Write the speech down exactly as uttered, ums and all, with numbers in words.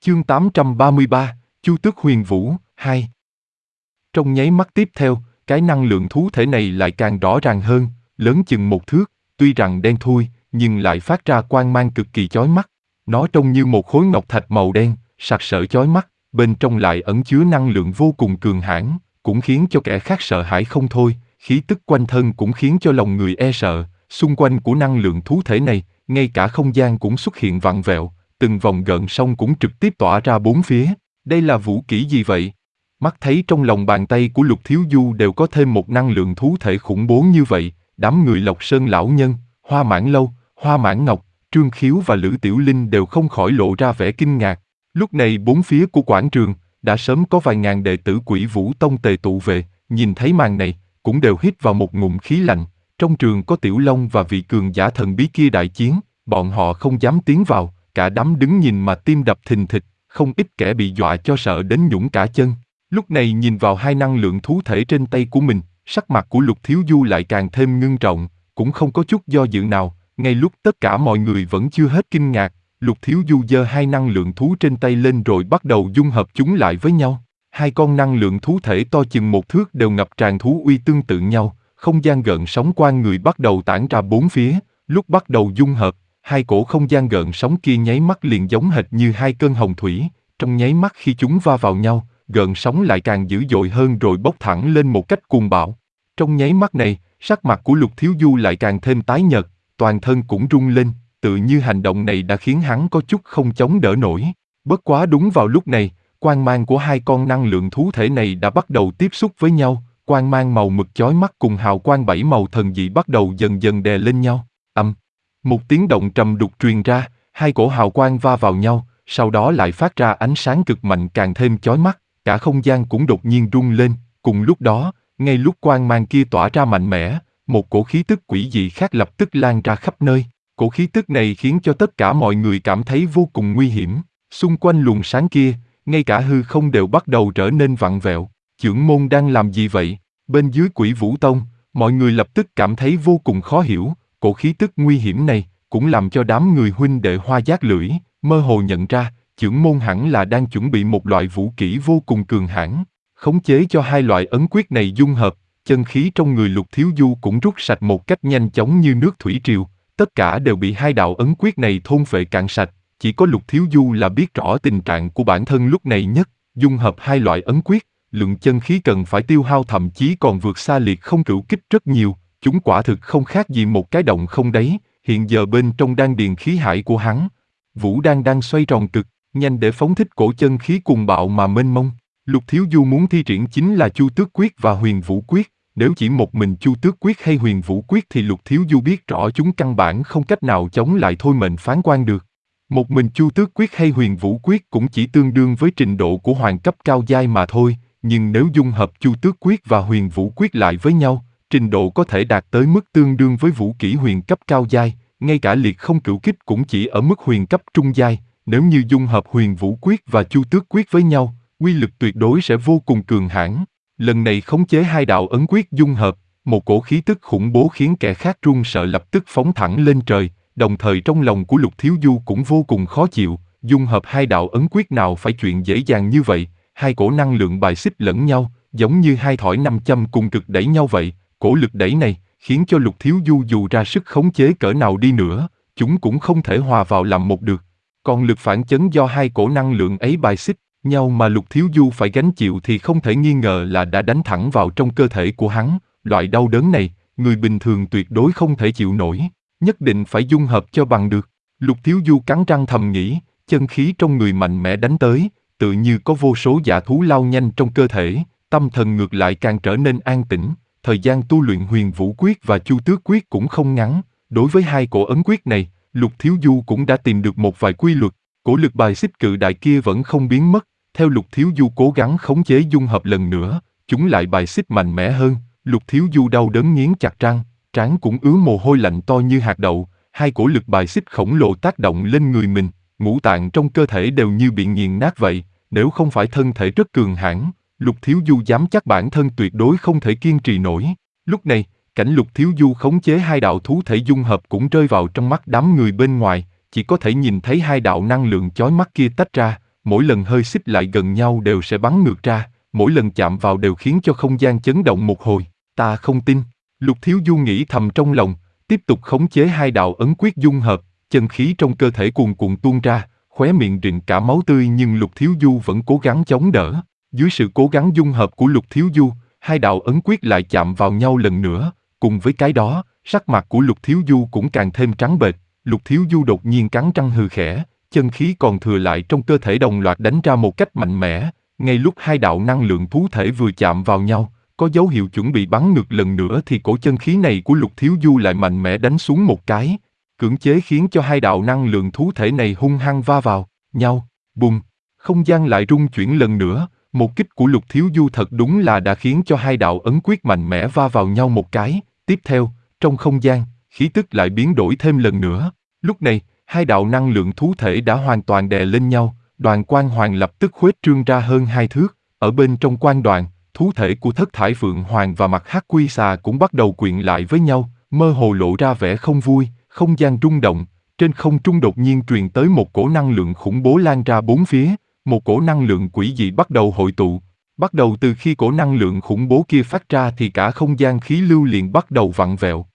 Chương tám trăm ba mươi ba, Chu Tước Huyền Vũ, hai. Trong nháy mắt tiếp theo, cái năng lượng thú thể này lại càng rõ ràng hơn, lớn chừng một thước, tuy rằng đen thui, nhưng lại phát ra quang mang cực kỳ chói mắt. Nó trông như một khối ngọc thạch màu đen, sặc sỡ chói mắt, bên trong lại ẩn chứa năng lượng vô cùng cường hãn, cũng khiến cho kẻ khác sợ hãi không thôi, khí tức quanh thân cũng khiến cho lòng người e sợ. Xung quanh của năng lượng thú thể này, ngay cả không gian cũng xuất hiện vặn vẹo, từng vòng gợn sóng cũng trực tiếp tỏa ra bốn phía. Đây là vũ kỹ gì vậy? Mắt thấy trong lòng bàn tay của Lục Thiếu Du đều có thêm một năng lượng thú thể khủng bố như vậy, đám người Lộc Sơn lão nhân, Hoa Mãn Lâu, Hoa Mãn Ngọc, Trương Khiếu và Lữ Tiểu Linh đều không khỏi lộ ra vẻ kinh ngạc. Lúc này bốn phía của quảng trường, đã sớm có vài ngàn đệ tử Quỷ Vũ Tông tề tụ về, nhìn thấy màn này, cũng đều hít vào một ngụm khí lạnh. Trong trường có Tiểu Long và vị cường giả thần bí kia đại chiến, bọn họ không dám tiến vào, cả đám đứng nhìn mà tim đập thình thịch, không ít kẻ bị dọa cho sợ đến nhũn cả chân. Lúc này nhìn vào hai năng lượng thú thể trên tay của mình, sắc mặt của Lục Thiếu Du lại càng thêm ngưng trọng, cũng không có chút do dự nào. Ngay lúc tất cả mọi người vẫn chưa hết kinh ngạc, Lục Thiếu Du giơ hai năng lượng thú trên tay lên rồi bắt đầu dung hợp chúng lại với nhau. Hai con năng lượng thú thể to chừng một thước đều ngập tràn thú uy tương tự nhau, không gian gợn sóng quanh người bắt đầu tản ra bốn phía. Lúc bắt đầu dung hợp, hai cổ không gian gợn sóng kia nháy mắt liền giống hệt như hai cơn hồng thủy. Trong nháy mắt khi chúng va vào nhau, gợn sóng lại càng dữ dội hơn rồi bốc thẳng lên một cách cuồng bạo. Trong nháy mắt này, sắc mặt của Lục Thiếu Du lại càng thêm tái nhợt, toàn thân cũng rung lên, tự như hành động này đã khiến hắn có chút không chống đỡ nổi. Bất quá đúng vào lúc này, quang mang của hai con năng lượng thú thể này đã bắt đầu tiếp xúc với nhau, quang mang màu mực chói mắt cùng hào quang bảy màu thần dị bắt đầu dần dần đè lên nhau. Ầm, một tiếng động trầm đục truyền ra, hai cổ hào quang va vào nhau, sau đó lại phát ra ánh sáng cực mạnh càng thêm chói mắt, cả không gian cũng đột nhiên rung lên. Cùng lúc đó, ngay lúc quang mang kia tỏa ra mạnh mẽ, một cổ khí tức quỷ dị khác lập tức lan ra khắp nơi. Cổ khí tức này khiến cho tất cả mọi người cảm thấy vô cùng nguy hiểm. Xung quanh luồng sáng kia, ngay cả hư không đều bắt đầu trở nên vặn vẹo. Chưởng môn đang làm gì vậy? Bên dưới Quỷ Vũ Tông, mọi người lập tức cảm thấy vô cùng khó hiểu. Cổ khí tức nguy hiểm này cũng làm cho đám người huynh đệ Hoa Giác Lưỡi mơ hồ nhận ra, chưởng môn hẳn là đang chuẩn bị một loại vũ kỹ vô cùng cường hãn, khống chế cho hai loại ấn quyết này dung hợp. Chân khí trong người Lục Thiếu Du cũng rút sạch một cách nhanh chóng như nước thủy triều, tất cả đều bị hai đạo ấn quyết này thôn phệ cạn sạch. Chỉ có Lục Thiếu Du là biết rõ tình trạng của bản thân lúc này nhất, dung hợp hai loại ấn quyết, lượng chân khí cần phải tiêu hao thậm chí còn vượt xa liệt không cửu kích rất nhiều. Chúng quả thực không khác gì một cái động không đáy. Hiện giờ bên trong đan điền khí hải của hắn, Vũ Đan đang xoay tròn cực nhanh để phóng thích cổ chân khí cuồng bạo mà mênh mông. Lục Thiếu Du muốn thi triển chính là Chu Tước Quyết và Huyền Vũ Quyết. Nếu chỉ một mình Chu Tước Quyết hay Huyền Vũ Quyết thì Lục Thiếu Du biết rõ chúng căn bản không cách nào chống lại thôi mệnh phán quan được. Một mình Chu Tước Quyết hay Huyền Vũ Quyết cũng chỉ tương đương với trình độ của hoàng cấp cao giai mà thôi, nhưng nếu dung hợp Chu Tước Quyết và Huyền Vũ Quyết lại với nhau, trình độ có thể đạt tới mức tương đương với vũ kỹ huyền cấp cao giai, ngay cả liệt không cửu kích cũng chỉ ở mức huyền cấp trung giai. Nếu như dung hợp Huyền Vũ Quyết và Chu Tước Quyết với nhau, uy lực tuyệt đối sẽ vô cùng cường hãn. Lần này khống chế hai đạo ấn quyết dung hợp, một cổ khí tức khủng bố khiến kẻ khác run sợ lập tức phóng thẳng lên trời, đồng thời trong lòng của Lục Thiếu Du cũng vô cùng khó chịu. Dung hợp hai đạo ấn quyết nào phải chuyện dễ dàng như vậy, hai cổ năng lượng bài xích lẫn nhau, giống như hai thỏi nam châm cùng cực đẩy nhau vậy. Cổ lực đẩy này khiến cho Lục Thiếu Du dù ra sức khống chế cỡ nào đi nữa, chúng cũng không thể hòa vào làm một được. Còn lực phản chấn do hai cổ năng lượng ấy bài xích nhau mà Lục Thiếu Du phải gánh chịu thì không thể nghi ngờ là đã đánh thẳng vào trong cơ thể của hắn. Loại đau đớn này, người bình thường tuyệt đối không thể chịu nổi, nhất định phải dung hợp cho bằng được. Lục Thiếu Du cắn răng thầm nghĩ, chân khí trong người mạnh mẽ đánh tới, tự như có vô số dã thú lao nhanh trong cơ thể, tâm thần ngược lại càng trở nên an tĩnh. Thời gian tu luyện Huyền Vũ Quyết và Chu Tước Quyết cũng không ngắn. Đối với hai cổ ấn quyết này, Lục Thiếu Du cũng đã tìm được một vài quy luật. Cổ lực bài xích cự đại kia vẫn không biến mất. Theo Lục Thiếu Du cố gắng khống chế dung hợp lần nữa, chúng lại bài xích mạnh mẽ hơn. Lục Thiếu Du đau đớn nghiến chặt răng, trán cũng ứa mồ hôi lạnh to như hạt đậu. Hai cổ lực bài xích khổng lồ tác động lên người mình, ngũ tạng trong cơ thể đều như bị nghiền nát vậy. Nếu không phải thân thể rất cường hãn, Lục Thiếu Du dám chắc bản thân tuyệt đối không thể kiên trì nổi. Lúc này, cảnh Lục Thiếu Du khống chế hai đạo thú thể dung hợp cũng rơi vào trong mắt đám người bên ngoài, chỉ có thể nhìn thấy hai đạo năng lượng chói mắt kia tách ra, mỗi lần hơi xích lại gần nhau đều sẽ bắn ngược ra, mỗi lần chạm vào đều khiến cho không gian chấn động một hồi. Ta không tin. Lục Thiếu Du nghĩ thầm trong lòng, tiếp tục khống chế hai đạo ấn quyết dung hợp, chân khí trong cơ thể cuồn cuộn tuôn ra, khóe miệng rịn cả máu tươi nhưng Lục Thiếu Du vẫn cố gắng chống đỡ. Dưới sự cố gắng dung hợp của Lục Thiếu Du, hai đạo ấn quyết lại chạm vào nhau lần nữa, cùng với cái đó, sắc mặt của Lục Thiếu Du cũng càng thêm trắng bệch. Lục Thiếu Du đột nhiên cắn răng hừ khẽ, chân khí còn thừa lại trong cơ thể đồng loạt đánh ra một cách mạnh mẽ. Ngay lúc hai đạo năng lượng thú thể vừa chạm vào nhau, có dấu hiệu chuẩn bị bắn ngược lần nữa thì cổ chân khí này của Lục Thiếu Du lại mạnh mẽ đánh xuống một cái, cưỡng chế khiến cho hai đạo năng lượng thú thể này hung hăng va vào nhau. Bùng! Không gian lại rung chuyển lần nữa, một kích của Lục Thiếu Du thật đúng là đã khiến cho hai đạo ấn quyết mạnh mẽ va vào nhau một cái. Tiếp theo, trong không gian, khí tức lại biến đổi thêm lần nữa. Lúc này, hai đạo năng lượng thú thể đã hoàn toàn đè lên nhau, đoàn quang hoàng lập tức khuếch trương ra hơn hai thước. Ở bên trong quang đoàn, thú thể của Thất Thải Phượng Hoàng và Mặt Hắc Quy Xà cũng bắt đầu quyện lại với nhau, mơ hồ lộ ra vẻ không vui. Không gian rung động, trên không trung đột nhiên truyền tới một cổ năng lượng khủng bố lan ra bốn phía, một cổ năng lượng quỷ dị bắt đầu hội tụ. Bắt đầu từ khi cổ năng lượng khủng bố kia phát ra thì cả không gian khí lưu liền bắt đầu vặn vẹo.